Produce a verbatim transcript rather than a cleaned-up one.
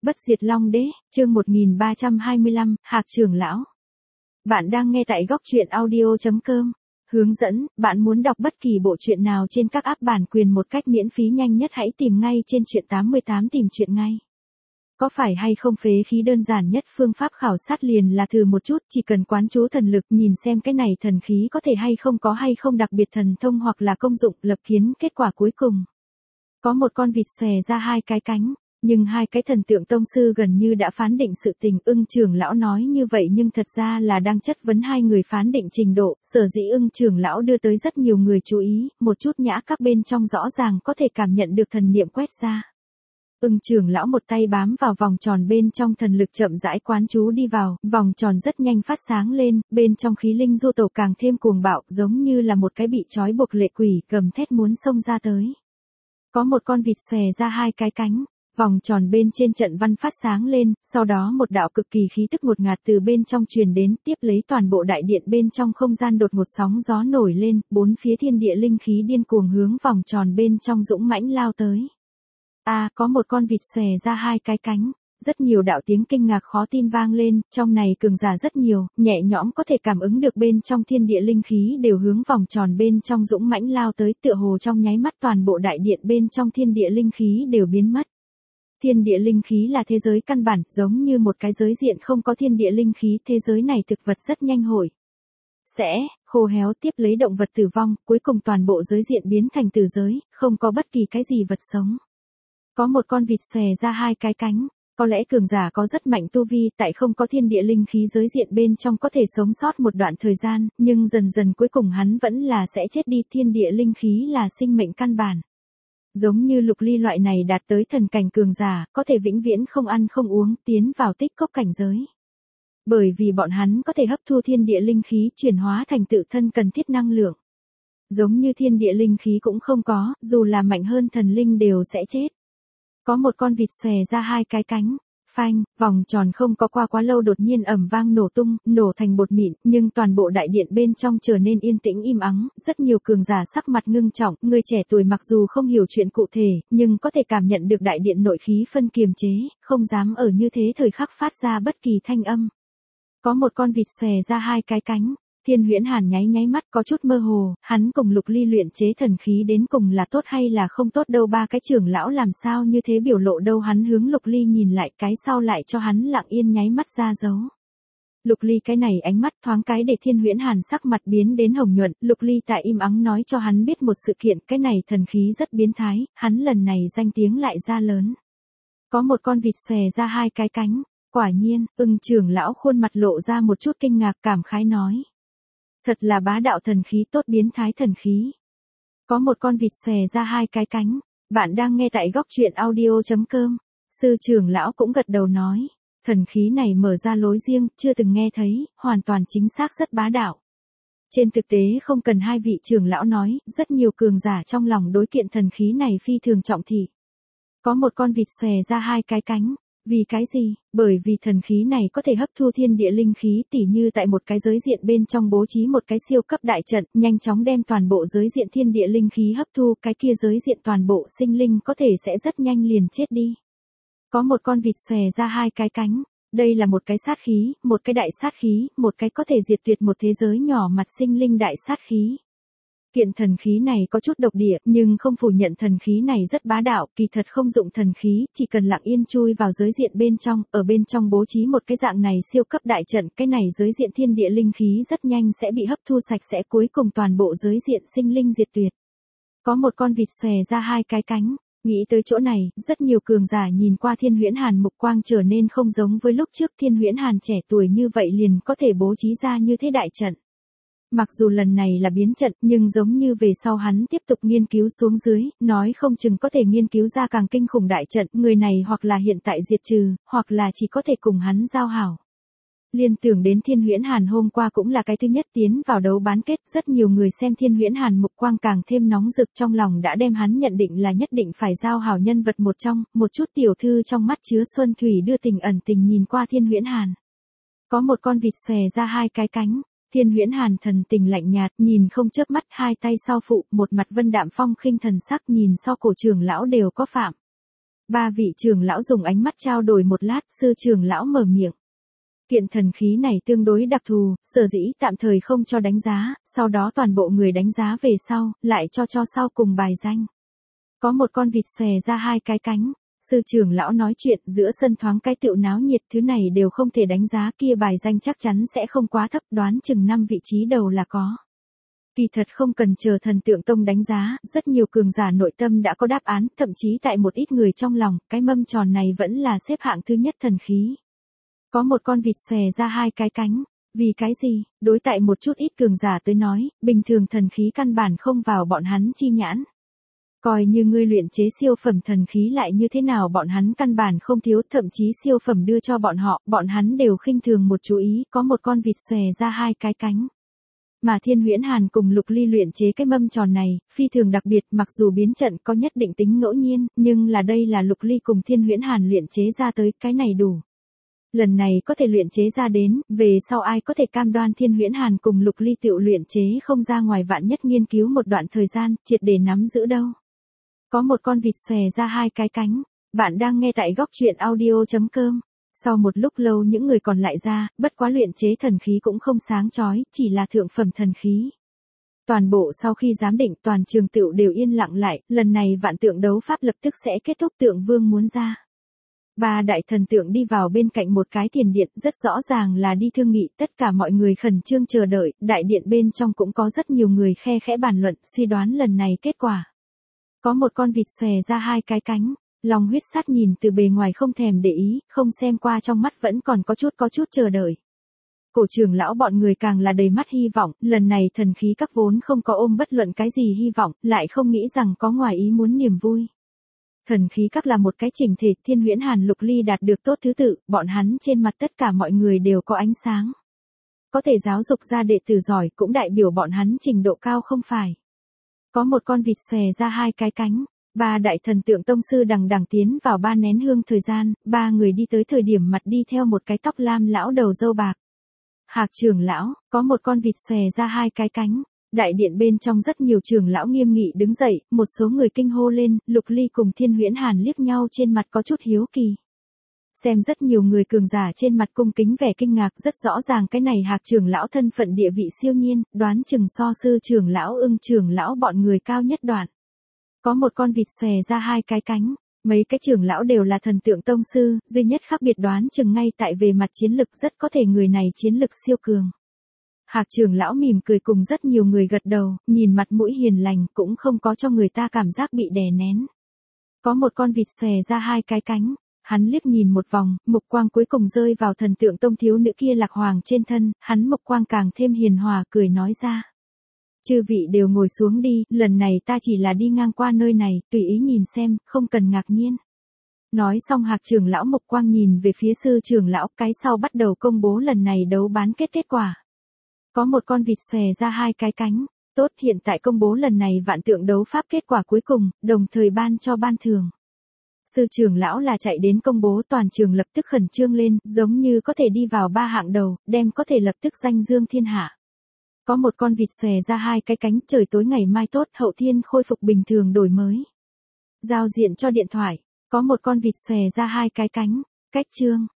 Bất diệt Long Đế, chương một nghìn ba trăm hai mươi lăm, Hạc trưởng lão. Bạn đang nghe tại góc truyện audio chấm com. Hướng dẫn, bạn muốn đọc bất kỳ bộ truyện nào trên các app bản quyền một cách miễn phí nhanh nhất hãy tìm ngay trên truyện tám mươi tám tìm truyện ngay. Có phải hay không phế khí đơn giản nhất phương pháp khảo sát liền là thử một chút, chỉ cần quán chú thần lực nhìn xem cái này thần khí có thể hay không có hay không đặc biệt thần thông hoặc là công dụng lập kiến kết quả cuối cùng. Có một con vịt xòe ra hai cái cánh. Nhưng hai cái thần tượng tông sư gần như đã phán định sự tình. Ưng trưởng lão nói như vậy nhưng thật ra là đang chất vấn hai người phán định trình độ. Sở dĩ ưng trưởng lão đưa tới rất nhiều người chú ý, một chút nhã các bên trong rõ ràng có thể cảm nhận được thần niệm quét ra. Ưng trưởng lão một tay bám vào vòng tròn bên trong thần lực chậm rãi quán chú đi vào, vòng tròn rất nhanh phát sáng lên, bên trong khí linh du tẩu càng thêm cuồng bạo, giống như là một cái bị trói buộc lệ quỷ gầm thét muốn xông ra tới. Có một con vịt xòe ra hai cái cánh. Vòng tròn bên trên trận văn phát sáng lên, sau đó một đạo cực kỳ khí tức ngột ngạt từ bên trong truyền đến, tiếp lấy toàn bộ đại điện bên trong không gian đột một sóng gió nổi lên, bốn phía thiên địa linh khí điên cuồng hướng vòng tròn bên trong dũng mãnh lao tới. A, à, có một con vịt xòe ra hai cái cánh, rất nhiều đạo tiếng kinh ngạc khó tin vang lên, trong này cường giả rất nhiều, nhẹ nhõm có thể cảm ứng được bên trong thiên địa linh khí đều hướng vòng tròn bên trong dũng mãnh lao tới, tựa hồ trong nháy mắt toàn bộ đại điện bên trong thiên địa linh khí đều biến mất. Thiên địa linh khí là thế giới căn bản, giống như một cái giới diện không có thiên địa linh khí, thế giới này thực vật rất nhanh hội sẽ khô héo, tiếp lấy động vật tử vong, cuối cùng toàn bộ giới diện biến thành tử giới, không có bất kỳ cái gì vật sống. Có một con vịt xòe ra hai cái cánh, có lẽ cường giả có rất mạnh tu vi, tại không có thiên địa linh khí giới diện bên trong có thể sống sót một đoạn thời gian, nhưng dần dần cuối cùng hắn vẫn là sẽ chết đi, thiên địa linh khí là sinh mệnh căn bản. Giống như Lục Ly loại này đạt tới thần cảnh cường giả, có thể vĩnh viễn không ăn không uống, tiến vào tích cốc cảnh giới. Bởi vì bọn hắn có thể hấp thu thiên địa linh khí chuyển hóa thành tự thân cần thiết năng lượng. Giống như thiên địa linh khí cũng không có, dù là mạnh hơn thần linh đều sẽ chết. Có một con vịt xòe ra hai cái cánh. Phanh, vòng tròn không có qua quá lâu đột nhiên ầm vang nổ tung, nổ thành bột mịn, nhưng toàn bộ đại điện bên trong trở nên yên tĩnh im ắng, rất nhiều cường giả sắc mặt ngưng trọng, người trẻ tuổi mặc dù không hiểu chuyện cụ thể, nhưng có thể cảm nhận được đại điện nội khí phân kiềm chế, không dám ở như thế thời khắc phát ra bất kỳ thanh âm. Có một con vịt xòe ra hai cái cánh. Thiên Huyễn Hàn nháy nháy mắt có chút mơ hồ, hắn cùng Lục Ly luyện chế thần khí đến cùng là tốt hay là không tốt đâu, ba cái trưởng lão làm sao như thế biểu lộ đâu, hắn hướng Lục Ly nhìn lại, cái sau lại cho hắn lặng yên nháy mắt ra dấu. Lục Ly cái này ánh mắt thoáng cái để Thiên Huyễn Hàn sắc mặt biến đến hồng nhuận, Lục Ly tại im ắng nói cho hắn biết một sự kiện, cái này thần khí rất biến thái, hắn lần này danh tiếng lại ra lớn. Có một con vịt xòe ra hai cái cánh, quả nhiên, Ưng trưởng lão khuôn mặt lộ ra một chút kinh ngạc cảm khái nói. Thật là bá đạo thần khí, tốt biến thái thần khí. Có một con vịt xòe ra hai cái cánh. Bạn đang nghe tại góc truyện audio chấm com. Sư trưởng lão cũng gật đầu nói. Thần khí này mở ra lối riêng, chưa từng nghe thấy, hoàn toàn chính xác rất bá đạo. Trên thực tế không cần hai vị trưởng lão nói, rất nhiều cường giả trong lòng đối kiện thần khí này phi thường trọng thị. Có một con vịt xòe ra hai cái cánh. Vì cái gì? Bởi vì thần khí này có thể hấp thu thiên địa linh khí, tỉ như tại một cái giới diện bên trong bố trí một cái siêu cấp đại trận, nhanh chóng đem toàn bộ giới diện thiên địa linh khí hấp thu, cái kia giới diện toàn bộ sinh linh có thể sẽ rất nhanh liền chết đi. Có một con vịt xòe ra hai cái cánh, đây là một cái sát khí, một cái đại sát khí, một cái có thể diệt tuyệt một thế giới nhỏ mặt sinh linh đại sát khí. Kiện thần khí này có chút độc địa, nhưng không phủ nhận thần khí này rất bá đạo, kỳ thật không dụng thần khí, chỉ cần lặng yên chui vào giới diện bên trong, ở bên trong bố trí một cái dạng này siêu cấp đại trận, cái này giới diện thiên địa linh khí rất nhanh sẽ bị hấp thu sạch sẽ, cuối cùng toàn bộ giới diện sinh linh diệt tuyệt. Có một con vịt xòe ra hai cái cánh, nghĩ tới chỗ này, rất nhiều cường giả nhìn qua Thiên Huyễn Hàn mục quang trở nên không giống với lúc trước, Thiên Huyễn Hàn trẻ tuổi như vậy liền có thể bố trí ra như thế đại trận. Mặc dù lần này là biến trận, nhưng giống như về sau hắn tiếp tục nghiên cứu xuống dưới, nói không chừng có thể nghiên cứu ra càng kinh khủng đại trận, người này hoặc là hiện tại diệt trừ, hoặc là chỉ có thể cùng hắn giao hảo. Liên tưởng đến Thiên Huyễn Hàn hôm qua cũng là cái thứ nhất tiến vào đấu bán kết, rất nhiều người xem Thiên Huyễn Hàn mục quang càng thêm nóng rực, trong lòng đã đem hắn nhận định là nhất định phải giao hảo nhân vật một trong, một chút tiểu thư trong mắt chứa xuân thủy đưa tình ẩn tình nhìn qua Thiên Huyễn Hàn. Có một con vịt xòe ra hai cái cánh. Thiên Huyễn Hàn thần tình lạnh nhạt, nhìn không chớp mắt, hai tay sau phụ, một mặt vân đạm phong khinh thần sắc, nhìn so cổ trưởng lão đều có phạm. Ba vị trưởng lão dùng ánh mắt trao đổi một lát, sư trưởng lão mở miệng. Kiện thần khí này tương đối đặc thù, sở dĩ tạm thời không cho đánh giá, sau đó toàn bộ người đánh giá về sau, lại cho cho sau cùng bài danh. Có một con vịt xòe ra hai cái cánh. Sư trưởng lão nói chuyện, giữa sân thoáng cái tựu náo nhiệt, thứ này đều không thể đánh giá, kia bài danh chắc chắn sẽ không quá thấp, đoán chừng năm vị trí đầu là có. Kỳ thật không cần chờ thần tượng tông đánh giá, rất nhiều cường giả nội tâm đã có đáp án, thậm chí tại một ít người trong lòng, cái mâm tròn này vẫn là xếp hạng thứ nhất thần khí. Có một con vịt xòe ra hai cái cánh. Vì cái gì? Đối tại một chút ít cường giả tới nói, bình thường thần khí căn bản không vào bọn hắn chi nhãn. Coi như ngươi luyện chế siêu phẩm thần khí lại như thế nào, bọn hắn căn bản không thiếu, thậm chí siêu phẩm đưa cho bọn họ, bọn hắn đều khinh thường một chú ý, có một con vịt xòe ra hai cái cánh. Mà Thiên Huyễn Hàn cùng Lục Ly luyện chế cái mâm tròn này, phi thường đặc biệt, mặc dù biến trận có nhất định tính ngẫu nhiên, nhưng là đây là Lục Ly cùng Thiên Huyễn Hàn luyện chế ra tới, cái này đủ. Lần này có thể luyện chế ra đến, về sau ai có thể cam đoan Thiên Huyễn Hàn cùng Lục Ly tự luyện chế không ra ngoài, vạn nhất nghiên cứu một đoạn thời gian, triệt để nắm giữ đâu. Có một con vịt xòe ra hai cái cánh. Bạn đang nghe tại góc truyện audio chấm com. Sau một lúc lâu những người còn lại ra, bất quá luyện chế thần khí cũng không sáng chói, chỉ là thượng phẩm thần khí. Toàn bộ sau khi giám định, toàn trường tựu đều yên lặng lại, lần này vạn tượng đấu pháp lập tức sẽ kết thúc, tượng vương muốn ra. Ba đại thần tượng đi vào bên cạnh một cái tiền điện, rất rõ ràng là đi thương nghị, tất cả mọi người khẩn trương chờ đợi, đại điện bên trong cũng có rất nhiều người khe khẽ bàn luận, suy đoán lần này kết quả. Có một con vịt xòe ra hai cái cánh, lòng huyết sát nhìn từ bề ngoài không thèm để ý, không xem qua trong mắt vẫn còn có chút có chút chờ đợi. Cổ trưởng lão bọn người càng là đầy mắt hy vọng, lần này thần khí các vốn không có ôm bất luận cái gì hy vọng, lại không nghĩ rằng có ngoài ý muốn niềm vui. Thần khí các là một cái chỉnh thể, Thiên Huyễn Hàn Lục Ly đạt được tốt thứ tự, bọn hắn trên mặt tất cả mọi người đều có ánh sáng. Có thể giáo dục ra đệ tử giỏi cũng đại biểu bọn hắn trình độ cao không phải. Có một con vịt xòe ra hai cái cánh. Ba đại thần tượng tông sư đằng đằng tiến vào ba nén hương thời gian, ba người đi tới thời điểm mặt đi theo một cái tóc lam lão đầu râu bạc. Hạc trưởng lão, có một con vịt xòe ra hai cái cánh. Đại điện bên trong rất nhiều trưởng lão nghiêm nghị đứng dậy, một số người kinh hô lên, Lục Ly cùng Thiên Huyễn Hàn liếc nhau trên mặt có chút hiếu kỳ. Xem rất nhiều người cường giả trên mặt cung kính vẻ kinh ngạc, rất rõ ràng cái này Hạc trưởng lão thân phận địa vị siêu nhiên, đoán chừng so sư trưởng lão Ưng trưởng lão bọn người cao nhất đoạn. Có một con vịt xòe ra hai cái cánh, mấy cái trưởng lão đều là thần tượng tông sư, duy nhất khác biệt đoán chừng ngay tại về mặt chiến lực, rất có thể người này chiến lực siêu cường. Hạc trưởng lão mỉm cười cùng rất nhiều người gật đầu, nhìn mặt mũi hiền lành cũng không có cho người ta cảm giác bị đè nén. Có một con vịt xòe ra hai cái cánh, hắn liếc nhìn một vòng, mục quang cuối cùng rơi vào thần tượng tông thiếu nữ kia Lạc Hoàng trên thân, hắn mục quang càng thêm hiền hòa cười nói ra. Chư vị đều ngồi xuống đi, lần này ta chỉ là đi ngang qua nơi này, tùy ý nhìn xem, không cần ngạc nhiên. Nói xong Hạc trưởng lão mục quang nhìn về phía sư trưởng lão, cái sau bắt đầu công bố lần này đấu bán kết kết quả. Có một con vịt xòe ra hai cái cánh, tốt, hiện tại công bố lần này vạn tượng đấu pháp kết quả cuối cùng, đồng thời ban cho ban thưởng. Sư trưởng lão là chạy đến công bố, toàn trường lập tức khẩn trương lên, giống như có thể đi vào ba hạng đầu, đem có thể lập tức danh dương thiên hạ. Có một con vịt xòe ra hai cái cánh, trời tối ngày mai tốt, hậu thiên khôi phục bình thường đổi mới. Giao diện cho điện thoại, có một con vịt xòe ra hai cái cánh, cách chương.